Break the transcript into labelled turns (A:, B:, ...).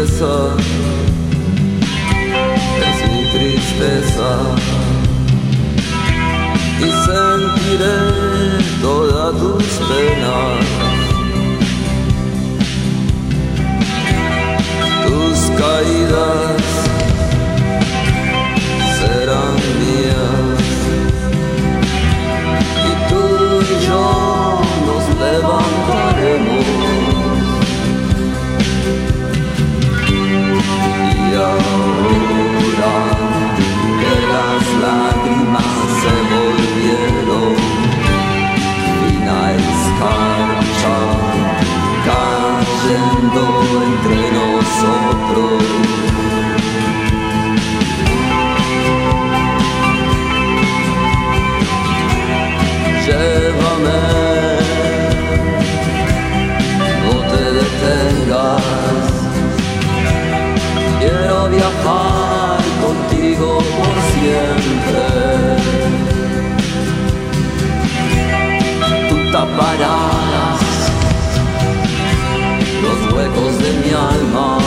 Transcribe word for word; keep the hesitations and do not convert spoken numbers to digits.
A: tristeza, es mi tristeza, y sentiré todas tus penas, tus caídas serán mías, y tú y yo nos levantaremos. Y ahora que las lágrimas se volvieron fina escarcha cayendo entre nosotros, llévame, no te detengas. Quiero viajar contigo por siempre. Tú taparás los huecos de mi alma.